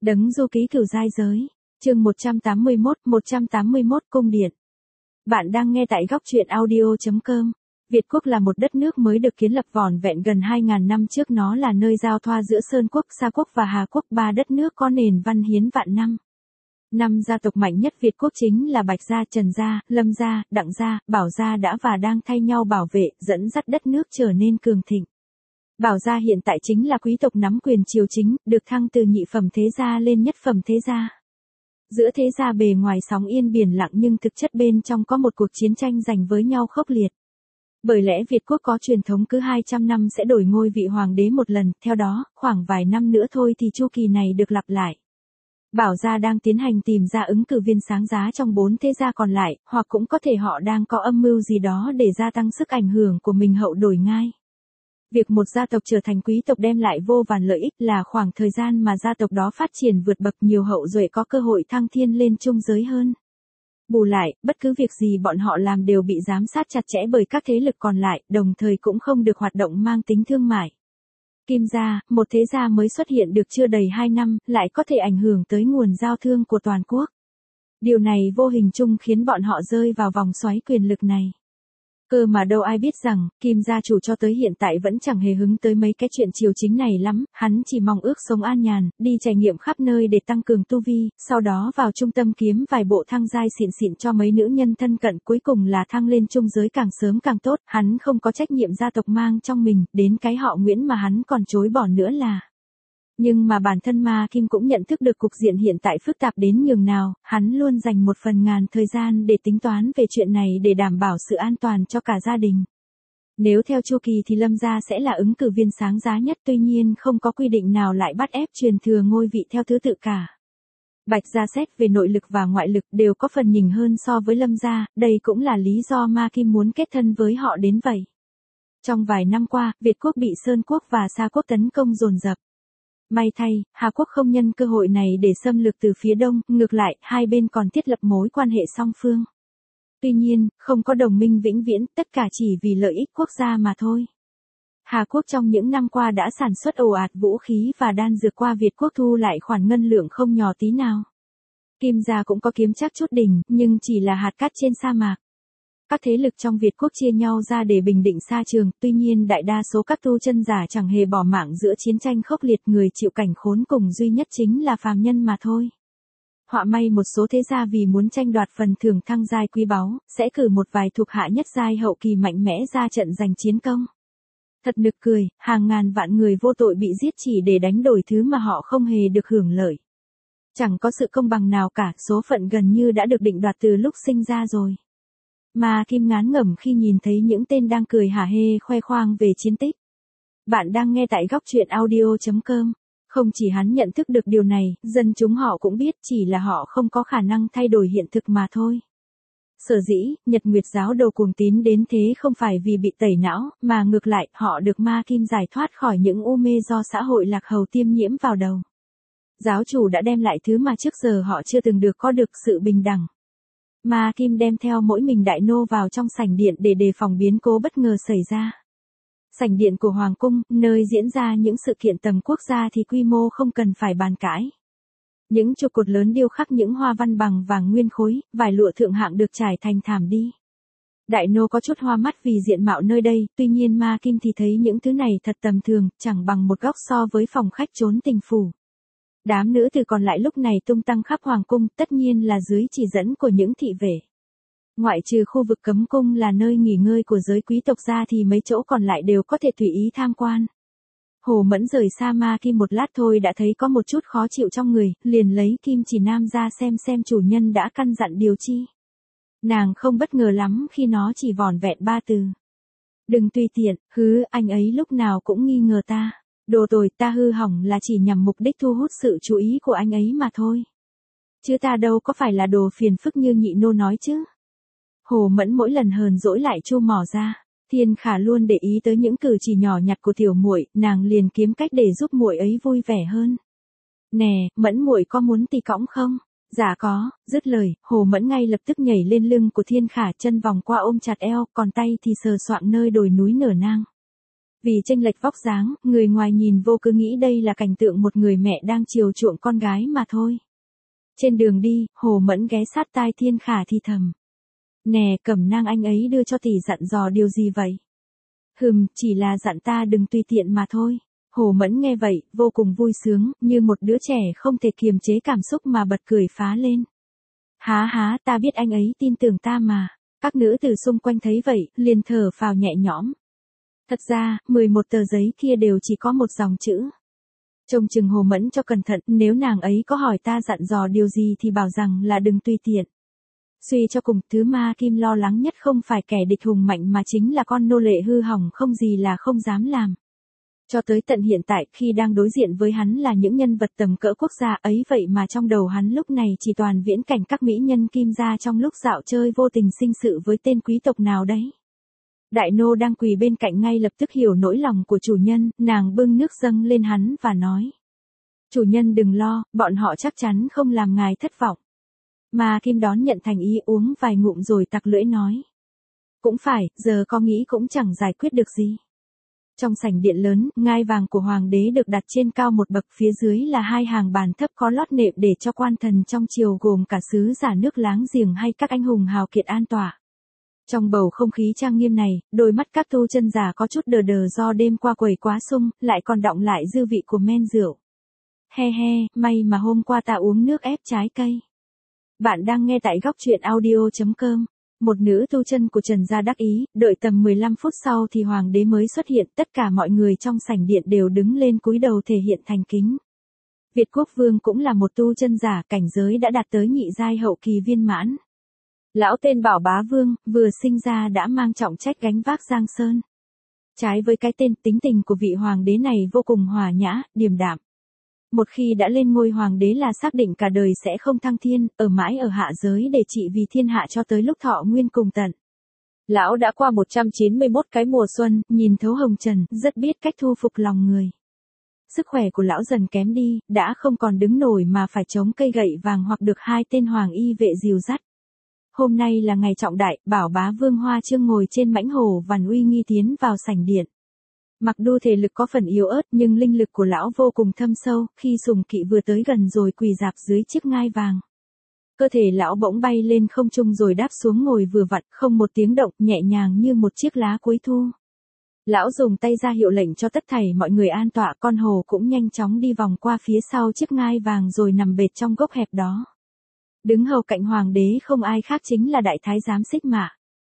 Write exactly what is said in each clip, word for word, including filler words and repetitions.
Đấng du ký cửu giai giới. Chương một trăm tám mươi mốt, một trăm tám mươi mốt Cung điện. Bạn đang nghe tại góc truyện audio chấm com. Việt Quốc là một đất nước mới được kiến lập vỏn vẹn gần hai nghìn năm trước, nó là nơi giao thoa giữa Sơn Quốc, Sa Quốc và Hà Quốc, ba đất nước có nền văn hiến vạn năm. Năm gia tộc mạnh nhất Việt Quốc chính là Bạch gia, Trần gia, Lâm gia, Đặng gia, Bảo gia đã và đang thay nhau bảo vệ, dẫn dắt đất nước trở nên cường thịnh. Bảo gia hiện tại chính là quý tộc nắm quyền triều chính, được thăng từ nhị phẩm thế gia lên nhất phẩm thế gia. Giữa thế gia bề ngoài sóng yên biển lặng nhưng thực chất bên trong có một cuộc chiến tranh giành với nhau khốc liệt. Bởi lẽ Việt Quốc có truyền thống cứ hai trăm năm sẽ đổi ngôi vị hoàng đế một lần, theo đó, khoảng vài năm nữa thôi thì chu kỳ này được lặp lại. Bảo gia đang tiến hành tìm ra ứng cử viên sáng giá trong bốn thế gia còn lại, hoặc cũng có thể họ đang có âm mưu gì đó để gia tăng sức ảnh hưởng của mình hậu đổi ngai. Việc một gia tộc trở thành quý tộc đem lại vô vàn lợi ích là khoảng thời gian mà gia tộc đó phát triển vượt bậc, nhiều hậu duệ có cơ hội thăng thiên lên trung giới hơn. Bù lại, bất cứ việc gì bọn họ làm đều bị giám sát chặt chẽ bởi các thế lực còn lại, đồng thời cũng không được hoạt động mang tính thương mại. Kim gia, một thế gia mới xuất hiện được chưa đầy hai năm, lại có thể ảnh hưởng tới nguồn giao thương của toàn quốc. Điều này vô hình chung khiến bọn họ rơi vào vòng xoáy quyền lực này. Cơ mà đâu ai biết rằng, Kim gia chủ cho tới hiện tại vẫn chẳng hề hứng tới mấy cái chuyện triều chính này lắm, hắn chỉ mong ước sống an nhàn, đi trải nghiệm khắp nơi để tăng cường tu vi, sau đó vào trung tâm kiếm vài bộ thăng giai xịn xịn cho mấy nữ nhân thân cận, cuối cùng là thăng lên trung giới càng sớm càng tốt, hắn không có trách nhiệm gia tộc mang trong mình, đến cái họ Nguyễn mà hắn còn chối bỏ nữa là. Nhưng mà bản thân Ma Kim cũng nhận thức được cục diện hiện tại phức tạp đến nhường nào, hắn luôn dành một phần ngàn thời gian để tính toán về chuyện này để đảm bảo sự an toàn cho cả gia đình. Nếu theo chu kỳ thì Lâm gia sẽ là ứng cử viên sáng giá nhất, tuy nhiên không có quy định nào lại bắt ép truyền thừa ngôi vị theo thứ tự cả. Bạch gia xét về nội lực và ngoại lực đều có phần nhỉnh hơn so với Lâm gia, đây cũng là lý do Ma Kim muốn kết thân với họ đến vậy. Trong vài năm qua, Việt Quốc bị Sơn Quốc và Sa Quốc tấn công dồn dập. May thay, Hà Quốc không nhân cơ hội này để xâm lược từ phía đông, ngược lại, hai bên còn thiết lập mối quan hệ song phương. Tuy nhiên, không có đồng minh vĩnh viễn, tất cả chỉ vì lợi ích quốc gia mà thôi. Hà Quốc trong những năm qua đã sản xuất ồ ạt vũ khí và đan dược qua Việt Quốc thu lại khoản ngân lượng không nhỏ tí nào. Kim gia cũng có kiếm chắc chút đỉnh, nhưng chỉ là hạt cát trên sa mạc. Các thế lực trong Việt Quốc chia nhau ra để bình định sa trường, tuy nhiên đại đa số các tu chân giả chẳng hề bỏ mạng giữa chiến tranh khốc liệt, người chịu cảnh khốn cùng duy nhất chính là phàm nhân mà thôi. Họa may một số thế gia vì muốn tranh đoạt phần thưởng thăng giai quý báu, sẽ cử một vài thuộc hạ nhất giai hậu kỳ mạnh mẽ ra trận giành chiến công. Thật nực cười, hàng ngàn vạn người vô tội bị giết chỉ để đánh đổi thứ mà họ không hề được hưởng lợi. Chẳng có sự công bằng nào cả, số phận gần như đã được định đoạt từ lúc sinh ra rồi. Ma Kim ngán ngẩm khi nhìn thấy những tên đang cười hả hê khoe khoang về chiến tích. Bạn đang nghe tại góc truyện audio chấm com. Không chỉ hắn nhận thức được điều này, dân chúng họ cũng biết, chỉ là họ không có khả năng thay đổi hiện thực mà thôi. Sở dĩ, Nhật Nguyệt giáo đồ cuồng tín đến thế không phải vì bị tẩy não, mà ngược lại, họ được Ma Kim giải thoát khỏi những u mê do xã hội lạc hầu tiêm nhiễm vào đầu. Giáo chủ đã đem lại thứ mà trước giờ họ chưa từng được có được, sự bình đẳng. Ma Kim đem theo mỗi mình đại nô vào trong sảnh điện để đề phòng biến cố bất ngờ xảy ra. Sảnh điện của Hoàng cung, nơi diễn ra những sự kiện tầm quốc gia thì quy mô không cần phải bàn cãi. Những trụ cột lớn điêu khắc những hoa văn bằng vàng nguyên khối, vải lụa thượng hạng được trải thành thảm đi. Đại nô có chút hoa mắt vì diện mạo nơi đây, tuy nhiên Ma Kim thì thấy những thứ này thật tầm thường, chẳng bằng một góc so với phòng khách trốn tình phủ. Đám nữ tử còn lại lúc này tung tăng khắp hoàng cung, tất nhiên là dưới chỉ dẫn của những thị vệ. Ngoại trừ khu vực cấm cung là nơi nghỉ ngơi của giới quý tộc ra thì mấy chỗ còn lại đều có thể tùy ý tham quan. Hồ Mẫn rời xa Ma Kim một lát thôi đã thấy có một chút khó chịu trong người, liền lấy kim chỉ nam ra xem xem chủ nhân đã căn dặn điều chi. Nàng không bất ngờ lắm khi nó chỉ vỏn vẹn ba từ. Đừng tùy tiện, hứ, anh ấy lúc nào cũng nghi ngờ ta. Đồ tồi, ta hư hỏng là chỉ nhằm mục đích thu hút sự chú ý của anh ấy mà thôi. Chứ ta đâu có phải là đồ phiền phức như nhị nô nói chứ. Hồ Mẫn mỗi lần hờn dỗi lại chu mỏ ra. Thiên Khả luôn để ý tới những cử chỉ nhỏ nhặt của tiểu muội, nàng liền kiếm cách để giúp muội ấy vui vẻ hơn. Nè, Mẫn muội có muốn tì cõng không? Dạ có, dứt lời, Hồ Mẫn ngay lập tức nhảy lên lưng của Thiên Khả, chân vòng qua ôm chặt eo, còn tay thì sờ soạng nơi đồi núi nở nang. Vì chênh lệch vóc dáng, người ngoài nhìn vô cứ nghĩ đây là cảnh tượng một người mẹ đang chiều chuộng con gái mà thôi. Trên đường đi, Hồ Mẫn ghé sát tai Thiên Khả thì thầm. Nè, Cẩm Nang anh ấy đưa cho tỷ dặn dò điều gì vậy? Hừm, chỉ là dặn ta đừng tùy tiện mà thôi. Hồ Mẫn nghe vậy, vô cùng vui sướng, như một đứa trẻ không thể kiềm chế cảm xúc mà bật cười phá lên. Há há, ta biết anh ấy tin tưởng ta mà. Các nữ từ xung quanh thấy vậy, liền thở phào nhẹ nhõm. Thật ra, mười một tờ giấy kia đều chỉ có một dòng chữ. Trông chừng Hồ Mẫn cho cẩn thận, nếu nàng ấy có hỏi ta dặn dò điều gì thì bảo rằng là đừng tùy tiện. Suy cho cùng, thứ Ma Kim lo lắng nhất không phải kẻ địch hùng mạnh mà chính là con nô lệ hư hỏng không gì là không dám làm. Cho tới tận hiện tại, khi đang đối diện với hắn là những nhân vật tầm cỡ quốc gia ấy vậy mà trong đầu hắn lúc này chỉ toàn viễn cảnh các mỹ nhân Kim gia trong lúc dạo chơi vô tình sinh sự với tên quý tộc nào đấy. Đại nô đang quỳ bên cạnh ngay lập tức hiểu nỗi lòng của chủ nhân, nàng bưng nước dâng lên hắn và nói. Chủ nhân đừng lo, bọn họ chắc chắn không làm ngài thất vọng. Ma Kim đón nhận thành ý uống vài ngụm rồi tặc lưỡi nói. Cũng phải, giờ có nghĩ cũng chẳng giải quyết được gì. Trong sảnh điện lớn, ngai vàng của hoàng đế được đặt trên cao một bậc, phía dưới là hai hàng bàn thấp có lót nệm để cho quan thần trong triều gồm cả sứ giả nước láng giềng hay các anh hùng hào kiệt an tọa. Trong bầu không khí trang nghiêm này, đôi mắt các tu chân giả có chút đờ đờ do đêm qua quẩy quá sung, lại còn đọng lại dư vị của men rượu. He he, may mà hôm qua ta uống nước ép trái cây. Bạn đang nghe tại góc truyện audio chấm com. Một nữ tu chân của Trần gia đắc ý, đợi tầm mười lăm phút sau thì hoàng đế mới xuất hiện, tất cả mọi người trong sảnh điện đều đứng lên cúi đầu thể hiện thành kính. Việt Quốc Vương cũng là một tu chân giả, cảnh giới đã đạt tới nhị giai hậu kỳ viên mãn. Lão tên Bảo Bá Vương, vừa sinh ra đã mang trọng trách gánh vác Giang Sơn. Trái với cái tên, tính tình của vị hoàng đế này vô cùng hòa nhã, điềm đạm. Một khi đã lên ngôi hoàng đế là xác định cả đời sẽ không thăng thiên, ở mãi ở hạ giới để trị vì thiên hạ cho tới lúc thọ nguyên cùng tận. Lão đã qua một trăm chín mươi mốt cái mùa xuân, nhìn thấu hồng trần, rất biết cách thu phục lòng người. Sức khỏe của lão dần kém đi, đã không còn đứng nổi mà phải chống cây gậy vàng hoặc được hai tên hoàng y vệ dìu dắt. Hôm nay là ngày trọng đại, Bảo Bá Vương Hoa Chương ngồi trên mãnh hổ vằn uy nghi tiến vào sảnh điện. Mặc dù thể lực có phần yếu ớt nhưng linh lực của lão vô cùng thâm sâu, khi Sùng Kỵ vừa tới gần rồi quỳ rạp dưới chiếc ngai vàng. Cơ thể lão bỗng bay lên không trung rồi đáp xuống ngồi vừa vặn, không một tiếng động, nhẹ nhàng như một chiếc lá cuối thu. Lão dùng tay ra hiệu lệnh cho tất thảy mọi người an tọa, con hồ cũng nhanh chóng đi vòng qua phía sau chiếc ngai vàng rồi nằm bệt trong gốc hẹp đó. Đứng hầu cạnh hoàng đế không ai khác chính là đại thái giám Xích Mạ.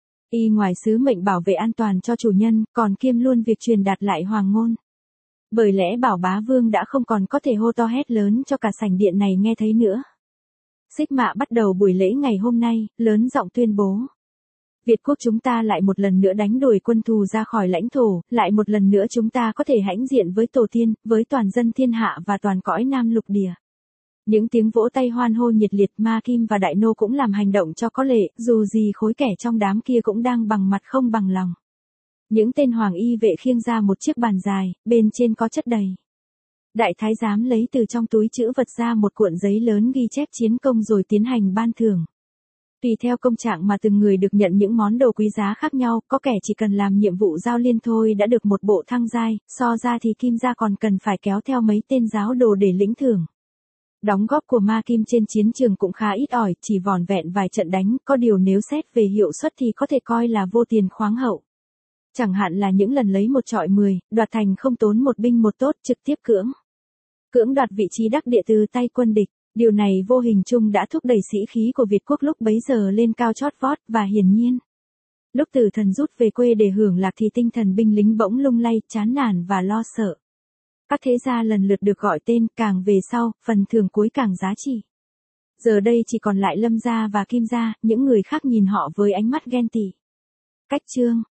Y ngoài sứ mệnh bảo vệ an toàn cho chủ nhân, còn kiêm luôn việc truyền đạt lại hoàng ngôn. Bởi lẽ Bảo Bá Vương đã không còn có thể hô to hét lớn cho cả sảnh điện này nghe thấy nữa. Xích Mạ bắt đầu buổi lễ ngày hôm nay, lớn giọng tuyên bố. Việt quốc chúng ta lại một lần nữa đánh đuổi quân thù ra khỏi lãnh thổ, lại một lần nữa chúng ta có thể hãnh diện với tổ tiên, với toàn dân thiên hạ và toàn cõi Nam lục địa. Những tiếng vỗ tay hoan hô nhiệt liệt, Ma Kim và Đại Nô cũng làm hành động cho có lệ, dù gì khối kẻ trong đám kia cũng đang bằng mặt không bằng lòng. Những tên hoàng y vệ khiêng ra một chiếc bàn dài, bên trên có chất đầy. Đại thái giám lấy từ trong túi trữ vật ra một cuộn giấy lớn ghi chép chiến công rồi tiến hành ban thưởng. Tùy theo công trạng mà từng người được nhận những món đồ quý giá khác nhau, có kẻ chỉ cần làm nhiệm vụ giao liên thôi đã được một bộ thăng giai, so ra thì Kim gia còn cần phải kéo theo mấy tên giáo đồ để lĩnh thưởng. Đóng góp của Ma Kim trên chiến trường cũng khá ít ỏi, chỉ vỏn vẹn vài trận đánh, có điều nếu xét về hiệu suất thì có thể coi là vô tiền khoáng hậu. Chẳng hạn là những lần lấy một trọi mười, đoạt thành không tốn một binh một tốt, trực tiếp cưỡng. Cưỡng đoạt vị trí đắc địa từ tay quân địch, điều này vô hình chung đã thúc đẩy sĩ khí của Việt quốc lúc bấy giờ lên cao chót vót, và hiển nhiên. Lúc Tử Thần rút về quê để hưởng lạc thì tinh thần binh lính bỗng lung lay, chán nản và lo sợ. Các thế gia lần lượt được gọi tên, càng về sau, phần thưởng cuối càng giá trị. Giờ đây chỉ còn lại Lâm gia và Kim gia, những người khác nhìn họ với ánh mắt ghen tị. Cách chương